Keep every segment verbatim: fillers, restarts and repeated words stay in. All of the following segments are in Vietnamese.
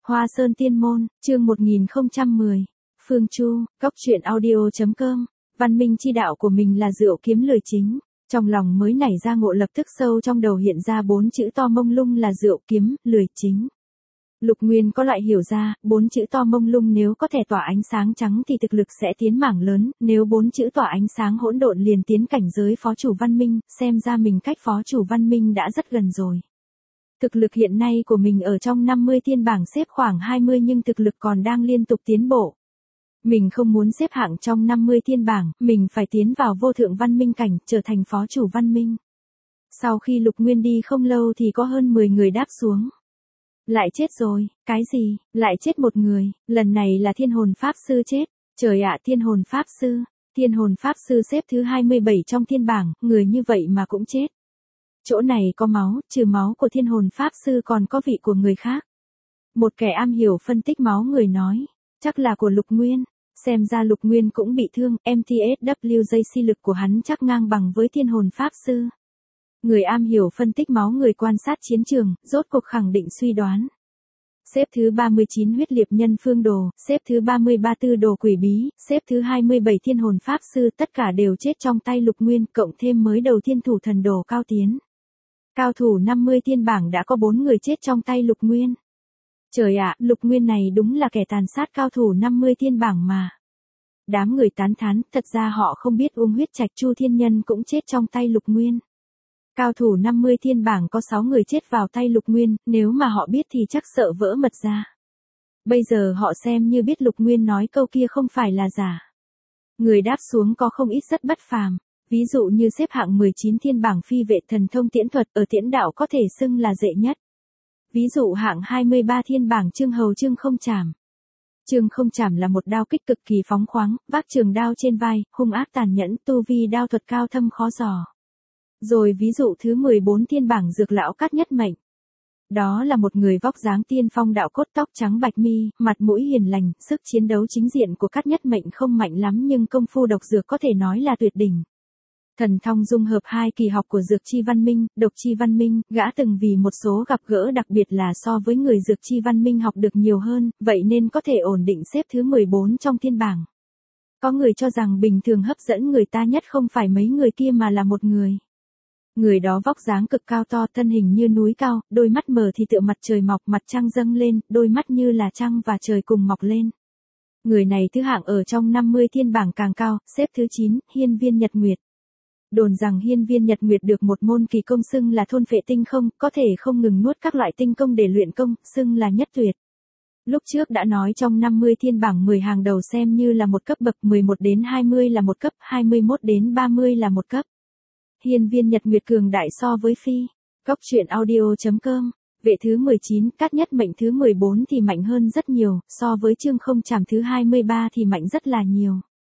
Hoa Sơn Tiên Môn, chương một nghìn không trăm mười. Phương Chu, Cóc Truyện Audio chấm com. Văn minh chi đạo của mình là rượu kiếm lời chính. Trong lòng mới nảy ra ngộ, lập tức sâu trong đầu hiện ra bốn chữ to mông lung là rượu kiếm, lười chính. Lục Nguyên có loại hiểu ra, bốn chữ to mông lung nếu có thể tỏa ánh sáng trắng thì thực lực sẽ tiến mảng lớn, nếu bốn chữ tỏa ánh sáng hỗn độn liền tiến cảnh giới phó chủ văn minh, xem ra mình cách phó chủ văn minh đã rất gần rồi. Thực lực hiện nay của mình ở trong năm mươi thiên bảng xếp khoảng hai mươi nhưng thực lực còn đang liên tục tiến bộ. Mình không muốn xếp hạng trong năm mươi thiên bảng, mình phải tiến vào vô thượng văn minh cảnh, trở thành phó chủ văn minh. Sau khi Lục Nguyên đi không lâu thì có hơn mười người đáp xuống. Lại chết rồi, cái gì, lại chết một người, lần này là thiên hồn pháp sư chết. Trời ạ, thiên hồn pháp sư, thiên hồn pháp sư xếp thứ hai mươi bảy trong thiên bảng, người như vậy mà cũng chết. Chỗ này có máu, trừ máu của thiên hồn pháp sư còn có vị của người khác. Một kẻ am hiểu phân tích máu người nói, chắc là của Lục Nguyên, xem ra Lục Nguyên cũng bị thương, em tê ét vê gi xê lực của hắn chắc ngang bằng với thiên hồn pháp sư. Người am hiểu phân tích máu người quan sát chiến trường, rốt cuộc khẳng định suy đoán. Xếp thứ ba mươi chín huyết liệt nhân phương đồ, xếp thứ ba mươi ba tư đồ quỷ bí, xếp thứ hai mươi bảy thiên hồn pháp sư, tất cả đều chết trong tay Lục Nguyên, cộng thêm mới đầu thiên thủ thần đồ cao tiến. Cao thủ năm mươi thiên bảng đã có bốn người chết trong tay Lục Nguyên. Trời ạ, Lục Nguyên này đúng là kẻ tàn sát cao thủ năm mươi thiên bảng mà. Đám người tán thán, thật ra họ không biết Uông Huyết Trạch Chu Thiên Nhân cũng chết trong tay Lục Nguyên. Cao thủ năm mươi thiên bảng có sáu người chết vào tay Lục Nguyên, nếu mà họ biết thì chắc sợ vỡ mật ra. Bây giờ họ xem như biết Lục Nguyên nói câu kia không phải là giả. Người đáp xuống có không ít rất bất phàm. Ví dụ như xếp hạng mười chín thiên bảng phi vệ thần thông tiễn thuật ở tiễn đạo có thể xưng là dễ nhất. Ví dụ hạng hai mươi ba thiên bảng Trương Hầu Trương Không Chảm. Trương Không Chảm là một đao kích cực kỳ phóng khoáng, vác trường đao trên vai, hung ác tàn nhẫn, tu vi đao thuật cao thâm khó dò. Rồi ví dụ thứ mười bốn thiên bảng Dược Lão Cát Nhất Mệnh. Đó là một người vóc dáng tiên phong đạo cốt, tóc trắng bạch mi, mặt mũi hiền lành, sức chiến đấu chính diện của Cát Nhất Mệnh không mạnh lắm nhưng công phu độc dược có thể nói là tuyệt đỉnh. Thần thông dung hợp hai kỳ học của Dược Chi Văn Minh, Độc Chi Văn Minh, gã từng vì một số gặp gỡ đặc biệt là so với người Dược Chi Văn Minh học được nhiều hơn, vậy nên có thể ổn định xếp thứ mười bốn trong thiên bảng. Có người cho rằng bình thường hấp dẫn người ta nhất không phải mấy người kia mà là một người. Người đó vóc dáng cực cao to, thân hình như núi cao, đôi mắt mở thì tựa mặt trời mọc, mặt trăng dâng lên, đôi mắt như là trăng và trời cùng mọc lên. Người này thứ hạng ở trong năm mươi thiên bảng càng cao, xếp thứ chín, Hiên Viên Nhật Nguyệt. Đồn rằng Hiên Viên Nhật Nguyệt được một môn kỳ công xưng là thôn phệ tinh không, có thể không ngừng nuốt các loại tinh công để luyện công, xưng là nhất tuyệt. Lúc trước đã nói trong năm mươi thiên bảng mười hàng đầu xem như là một cấp bậc, mười một đến hai mươi là một cấp, hai mươi mốt đến ba mươi là một cấp. Hiên Viên Nhật Nguyệt cường đại so với phi. Cóc Truyện Audio chấm com. Vệ thứ mười chín, Cát Nhất Mệnh thứ mười bốn thì mạnh hơn rất nhiều, so với Trương Không Chảm thứ hai mươi ba thì mạnh rất là nhiều.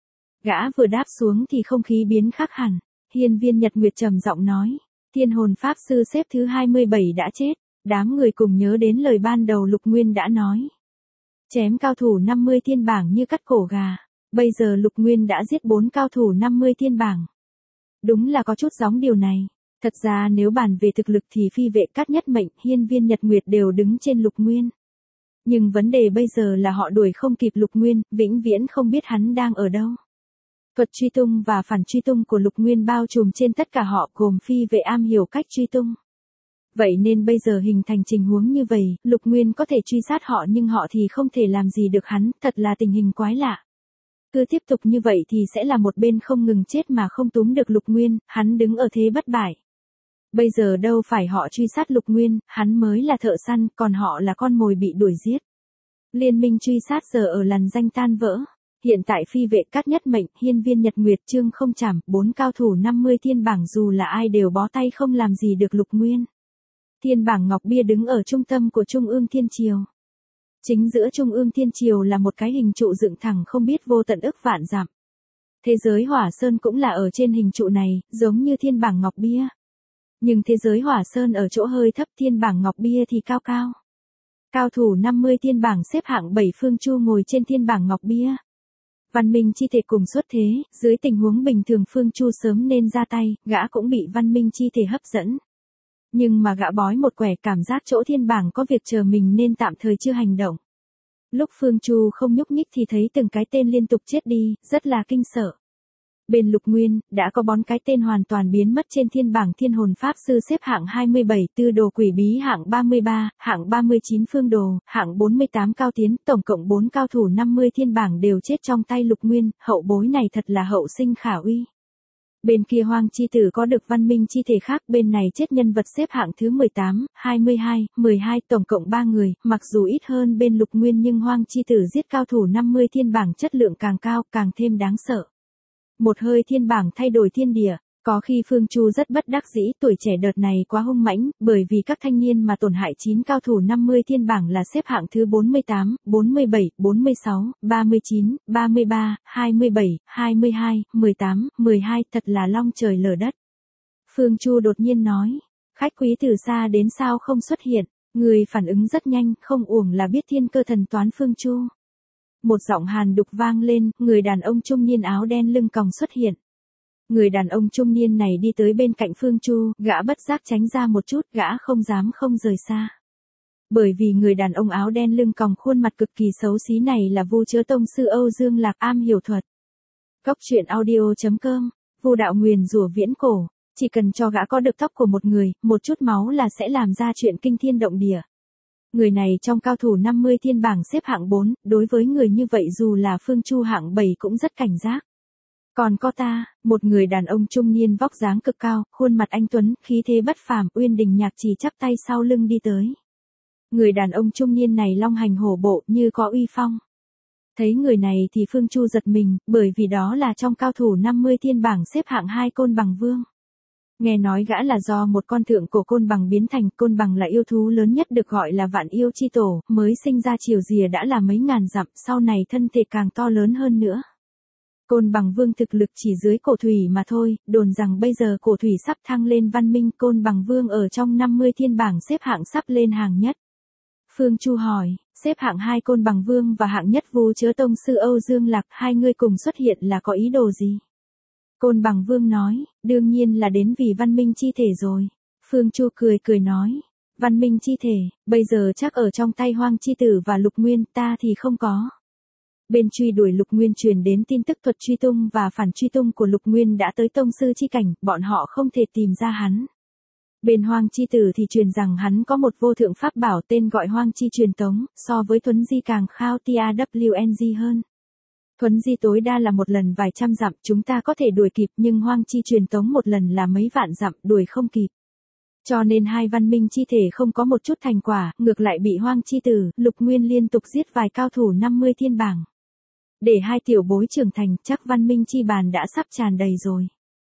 Gã vừa đáp xuống thì không khí biến khác hẳn. Hiên Viên Nhật Nguyệt trầm giọng nói, thiên hồn pháp sư xếp thứ hai mươi bảy đã chết. Đám người cùng nhớ đến lời ban đầu Lục Nguyên đã nói. Chém cao thủ năm mươi thiên bảng như cắt cổ gà. Bây giờ Lục Nguyên đã giết bốn cao thủ năm mươi thiên bảng. Đúng là có chút giống điều này. Thật ra nếu bàn về thực lực thì phi vệ Cát Nhất Mệnh, Hiên Viên Nhật Nguyệt đều đứng trên Lục Nguyên. Nhưng vấn đề bây giờ là họ đuổi không kịp Lục Nguyên, vĩnh viễn không biết hắn đang ở đâu. Thuật truy tung và phản truy tung của Lục Nguyên bao trùm trên tất cả họ, gồm phi vệ am hiểu cách truy tung. Vậy nên bây giờ hình thành tình huống như vậy, Lục Nguyên có thể truy sát họ nhưng họ thì không thể làm gì được hắn, thật là tình hình quái lạ. Cứ tiếp tục như vậy thì sẽ là một bên không ngừng chết mà không túm được Lục Nguyên, hắn đứng ở thế bất bại. Bây giờ đâu phải họ truy sát Lục Nguyên, hắn mới là thợ săn, còn họ là con mồi bị đuổi giết. Liên minh truy sát giờ ở lằn danh tan vỡ. Hiện tại phi vệ Cát Nhất Mệnh, Hiên Viên Nhật Nguyệt, Trương Không Chảm, bốn cao thủ năm mươi thiên bảng dù là ai đều bó tay không làm gì được Lục Nguyên. Thiên bảng Ngọc Bia đứng ở trung tâm của Trung ương Thiên Triều. Chính giữa Trung ương Thiên Triều là một cái hình trụ dựng thẳng không biết vô tận ức vạn dặm. Thế giới Hỏa Sơn cũng là ở trên hình trụ này, giống như thiên bảng Ngọc Bia. Nhưng thế giới Hỏa Sơn ở chỗ hơi thấp, thiên bảng Ngọc Bia thì cao cao. Cao thủ năm mươi thiên bảng xếp hạng bảy Phương Chu ngồi trên thiên bảng Ngọc Bia. Văn minh chi thể cùng xuất thế, dưới tình huống bình thường Phương Chu sớm nên ra tay, gã cũng bị văn minh chi thể hấp dẫn. Nhưng mà gã bói một quẻ cảm giác chỗ thiên bảng có việc chờ mình nên tạm thời chưa hành động. Lúc Phương Chu không nhúc nhích thì thấy từng cái tên liên tục chết đi, rất là kinh sợ. Bên Lục Nguyên, đã có bốn cái tên hoàn toàn biến mất trên thiên bảng thiên hồn pháp sư xếp hạng hai mươi bảy, tư đồ quỷ bí hạng ba mươi ba, hạng ba mươi chín phương đồ, hạng bốn mươi tám cao tiến, tổng cộng bốn cao thủ năm mươi thiên bảng đều chết trong tay Lục Nguyên, hậu bối này thật là hậu sinh khả uy. Bên kia Hoang Chi Tử có được văn minh chi thể khác, bên này chết nhân vật xếp hạng thứ mười tám, hai mươi hai, mười hai, tổng cộng ba người, mặc dù ít hơn bên Lục Nguyên nhưng Hoang Chi Tử giết cao thủ năm mươi thiên bảng chất lượng càng cao, càng thêm đáng sợ. Một hơi thiên bảng thay đổi thiên địa, có khi Phương Chu rất bất đắc dĩ, tuổi trẻ đợt này quá hung mãnh, bởi vì các thanh niên mà tổn hại chín cao thủ năm mươi thiên bảng là xếp hạng thứ bốn mươi tám, bốn mươi bảy, bốn mươi sáu, ba mươi chín, ba mươi ba, hai mươi bảy, hai mươi hai, mười tám, mười hai, thật là long trời lở đất. Phương Chu đột nhiên nói, khách quý từ xa đến sao không xuất hiện, người phản ứng rất nhanh, không uổng là biết thiên cơ thần toán Phương Chu. Một giọng hàn đục vang lên, người đàn ông trung niên áo đen lưng còng xuất hiện. Người đàn ông trung niên này đi tới bên cạnh Phương Chu, gã bất giác tránh ra một chút, gã không dám không rời xa. Bởi vì người đàn ông áo đen lưng còng khuôn mặt cực kỳ xấu xí này là Vu Chứa Tông sư Âu Dương Lạc, am hiểu thuật. Cốc truyện audio chấm com, Vu đạo nguyền rủa viễn cổ, chỉ cần cho gã có được tóc của một người, một chút máu là sẽ làm ra chuyện kinh thiên động địa. Người này trong cao thủ năm mươi thiên bảng xếp hạng bốn, đối với người như vậy dù là Phương Chu hạng bảy cũng rất cảnh giác. Còn có ta, một người đàn ông trung niên vóc dáng cực cao, khuôn mặt anh tuấn, khí thế bất phàm, Uyên Đình Nhạc Trì chắp tay sau lưng đi tới. Người đàn ông trung niên này long hành hổ bộ như có uy phong. Thấy người này thì Phương Chu giật mình, bởi vì đó là trong cao thủ năm mươi thiên bảng xếp hạng hai Côn Bằng Vương. Nghe nói gã là do một con thượng cổ côn bằng biến thành, côn bằng là yêu thú lớn nhất được gọi là vạn yêu chi tổ, mới sinh ra chiều rìa đã là mấy ngàn dặm, sau này thân thể càng to lớn hơn nữa. Côn bằng vương thực lực chỉ dưới cổ thủy mà thôi, đồn rằng bây giờ cổ thủy sắp thăng lên văn minh, côn bằng vương ở trong năm mươi thiên bảng xếp hạng sắp lên hàng nhất. Phương Chu hỏi, xếp hạng hai Côn Bằng Vương và hạng nhất Vu Chứa Tông sư Âu Dương Lạc, hai người cùng xuất hiện là có ý đồ gì? Côn Bằng Vương nói, đương nhiên là đến vì văn minh chi thể rồi. Phương Chu cười cười nói, văn minh chi thể, bây giờ chắc ở trong tay Hoang Chi Tử và Lục Nguyên, ta thì không có. Bên truy đuổi Lục Nguyên truyền đến tin tức thuật truy tung và phản truy tung của Lục Nguyên đã tới tông sư chi cảnh, bọn họ không thể tìm ra hắn. Bên Hoang Chi Tử thì truyền rằng hắn có một vô thượng pháp bảo tên gọi Hoang Chi truyền tống, so với Thuấn Di càng khao TAWNG hơn. Thuấn Di tối đa là một lần vài trăm dặm, chúng ta có thể đuổi kịp, nhưng Hoang Chi truyền tống một lần là mấy vạn dặm, đuổi không kịp. Cho nên hai văn minh chi thể không có một chút thành quả, ngược lại bị Hoang Chi Tử, Lục Nguyên liên tục giết vài cao thủ năm mươi thiên bảng. Để hai tiểu bối trưởng thành, chắc văn minh chi bàn đã sắp tràn đầy rồi.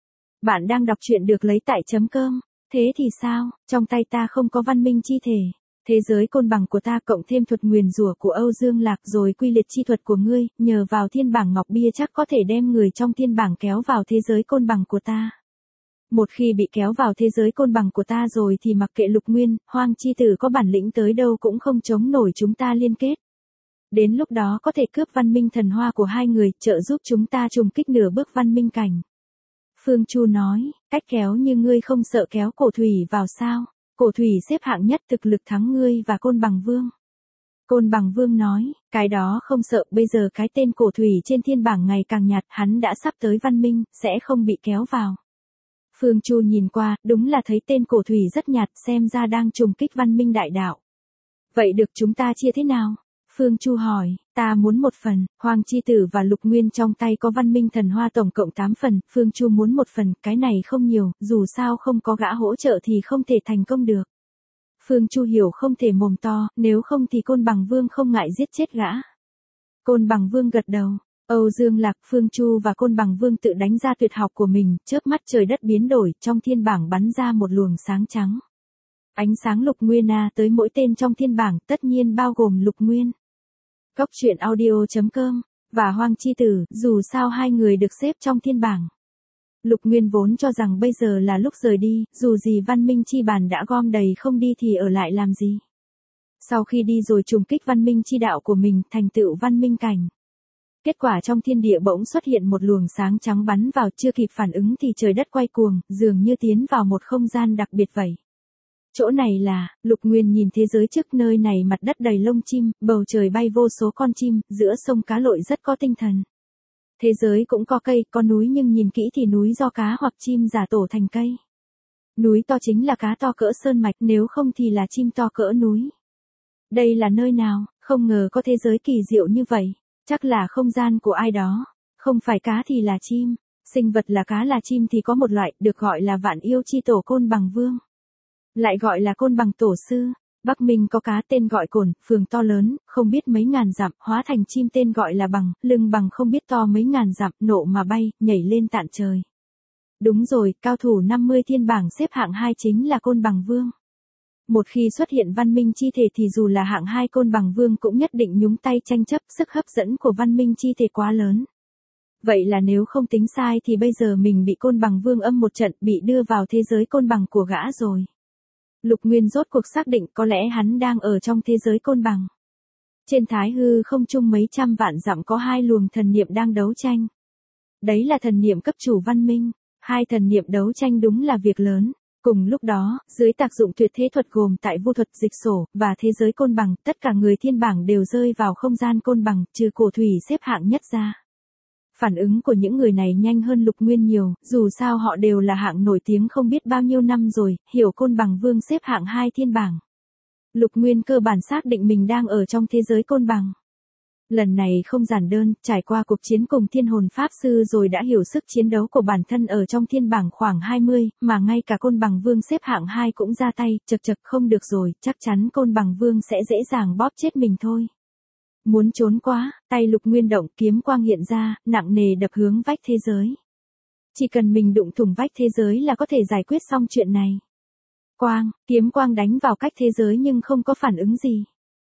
Bạn đang đọc truyện được lấy tại chấm com. Thế thì sao, trong tay ta không có văn minh chi thể. Thế giới côn bằng của ta cộng thêm thuật nguyền rủa của Âu Dương Lạc rồi quy liệt chi thuật của ngươi, nhờ vào thiên bảng ngọc bia chắc có thể đem người trong thiên bảng kéo vào thế giới côn bằng của ta. Một khi bị kéo vào thế giới côn bằng của ta rồi thì mặc kệ Lục Nguyên, Hoang Chi Tử có bản lĩnh tới đâu cũng không chống nổi chúng ta liên kết. Đến lúc đó có thể cướp văn minh thần hoa của hai người, trợ giúp chúng ta trùng kích nửa bước văn minh cảnh. Phương Chu nói, cách kéo như ngươi không sợ kéo cổ thủy vào sao? Cổ thủy xếp hạng nhất thực lực thắng ngươi và Côn Bằng Vương. Côn Bằng Vương nói, cái đó không sợ, bây giờ cái tên cổ thủy trên thiên bảng ngày càng nhạt, hắn đã sắp tới văn minh, sẽ không bị kéo vào. Phương Chu nhìn qua, đúng là thấy tên cổ thủy rất nhạt, xem ra đang trùng kích văn minh đại đạo. Vậy được chúng ta chia thế nào? Phương Chu hỏi, ta muốn một phần, Hoang Chi Tử và Lục Nguyên trong tay có văn minh thần hoa tổng cộng tám phần, Phương Chu muốn một phần, cái này không nhiều, dù sao không có gã hỗ trợ thì không thể thành công được. Phương Chu hiểu không thể mồm to, nếu không thì Côn Bằng Vương không ngại giết chết gã. Côn Bằng Vương gật đầu, Âu Dương Lạc, Phương Chu và Côn Bằng Vương tự đánh ra tuyệt học của mình, chớp mắt trời đất biến đổi, trong thiên bảng bắn ra một luồng sáng trắng. Ánh sáng Lục Nguyên a tới mỗi tên trong thiên bảng, tất nhiên bao gồm Lục Nguyên. Cốc truyện audio chấm com, và Hoang Chi Tử, dù sao hai người được xếp trong thiên bảng. Lục Nguyên vốn cho rằng bây giờ là lúc rời đi, dù gì văn minh chi bàn đã gom đầy không đi thì ở lại làm gì. Sau khi đi rồi trùng kích văn minh chi đạo của mình, thành tựu văn minh cảnh. Kết quả trong thiên địa bỗng xuất hiện một luồng sáng trắng bắn vào, chưa kịp phản ứng thì trời đất quay cuồng, dường như tiến vào một không gian đặc biệt vậy. Chỗ này là, Lục Nguyên nhìn thế giới trước nơi này mặt đất đầy lông chim, bầu trời bay vô số con chim, giữa sông cá lội rất có tinh thần. Thế giới cũng có cây, có núi nhưng nhìn kỹ thì núi do cá hoặc chim giả tổ thành cây. Núi to chính là cá to cỡ sơn mạch, nếu không thì là chim to cỡ núi. Đây là nơi nào, không ngờ có thế giới kỳ diệu như vậy, chắc là không gian của ai đó. Không phải cá thì là chim, sinh vật là cá là chim thì có một loại, được gọi là vạn yêu chi tổ Côn Bằng Vương. Lại gọi là Côn Bằng Tổ Sư. Bắc Minh có cá tên gọi Cồn, phường to lớn, không biết mấy ngàn dặm, hóa thành chim tên gọi là Bằng, lưng bằng không biết to mấy ngàn dặm, nộ mà bay, nhảy lên tạn trời. Đúng rồi, cao thủ năm mươi thiên bảng xếp hạng hai chính là Côn Bằng Vương. Một khi xuất hiện văn minh chi thể thì dù là hạng hai Côn Bằng Vương cũng nhất định nhúng tay tranh chấp, sức hấp dẫn của văn minh chi thể quá lớn. Vậy là nếu không tính sai thì bây giờ mình bị Côn Bằng Vương âm một trận, bị đưa vào thế giới côn bằng của gã rồi. Lục Nguyên rốt cuộc xác định có lẽ hắn đang ở trong thế giới côn bằng. Trên thái hư không trung mấy trăm vạn dặm có hai luồng thần niệm đang đấu tranh. Đấy là thần niệm cấp chủ văn minh, hai thần niệm đấu tranh đúng là việc lớn. Cùng lúc đó, dưới tác dụng tuyệt thế thuật gồm tại vu thuật dịch sổ, và thế giới côn bằng, tất cả người thiên bảng đều rơi vào không gian côn bằng, trừ cổ thủy xếp hạng nhất ra. Phản ứng của những người này nhanh hơn Lục Nguyên nhiều, dù sao họ đều là hạng nổi tiếng không biết bao nhiêu năm rồi, hiểu Côn Bằng Vương xếp hạng hai thiên bảng. Lục Nguyên cơ bản xác định mình đang ở trong thế giới côn bằng. Lần này không giản đơn, trải qua cuộc chiến cùng thiên hồn pháp sư rồi đã hiểu sức chiến đấu của bản thân ở trong thiên bảng khoảng hai mươi, mà ngay cả Côn Bằng Vương xếp hạng hai cũng ra tay, chật chật không được rồi, chắc chắn Côn Bằng Vương sẽ dễ dàng bóp chết mình thôi. Muốn trốn quá, tay Lục Nguyên động, kiếm quang hiện ra, nặng nề đập hướng vách thế giới. Chỉ cần mình đụng thủng vách thế giới là có thể giải quyết xong chuyện này. Quang, kiếm quang đánh vào cách thế giới nhưng không có phản ứng gì.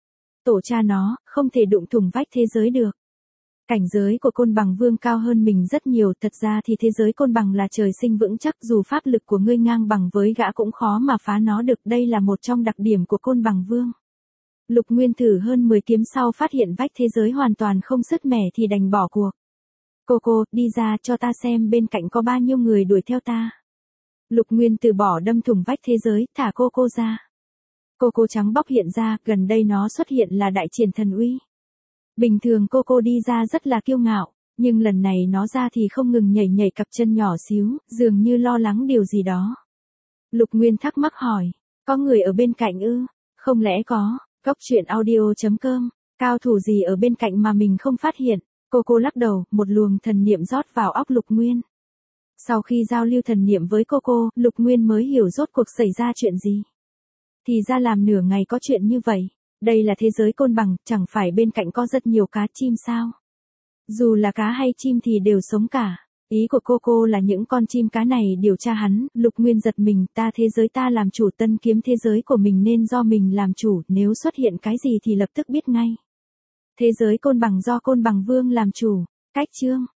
Tổ cha nó, không thể đụng thủng vách thế giới được. Cảnh giới của Côn Bằng Vương cao hơn mình rất nhiều, thật ra thì thế giới côn bằng là trời sinh vững chắc, dù pháp lực của ngươi ngang bằng với gã cũng khó mà phá nó được, đây là một trong đặc điểm của Côn Bằng Vương. Lục Nguyên thử hơn mười kiếm sau phát hiện vách thế giới hoàn toàn không sứt mẻ thì đành bỏ cuộc. Cô cô, đi ra cho ta xem bên cạnh có bao nhiêu người đuổi theo ta. Lục Nguyên từ bỏ đâm thủng vách thế giới, thả cô cô ra. Cô cô trắng bóc hiện ra, gần đây nó xuất hiện là đại triển thần uy. Bình thường cô cô đi ra rất là kiêu ngạo, nhưng lần này nó ra thì không ngừng nhảy nhảy cặp chân nhỏ xíu, dường như lo lắng điều gì đó. Lục Nguyên thắc mắc hỏi, có người ở bên cạnh ư? Không lẽ có? Góc truyện audio chấm com, cao thủ gì ở bên cạnh mà mình không phát hiện? Cô cô lắc đầu, một luồng thần niệm rót vào óc Lục Nguyên. Sau khi giao lưu thần niệm với cô cô, Lục Nguyên mới hiểu rốt cuộc xảy ra chuyện gì. Thì ra làm nửa ngày có chuyện như vậy. Đây là thế giới côn bằng, chẳng phải bên cạnh có rất nhiều cá chim sao? Dù là cá hay chim thì đều sống cả. Ý của cô cô là những con chim cá này điều tra hắn, Lục Nguyên giật mình, ta thế giới ta làm chủ, tân kiếm thế giới của mình nên do mình làm chủ, nếu xuất hiện cái gì thì lập tức biết ngay. Thế giới côn bằng do Côn Bằng Vương làm chủ, cách chương.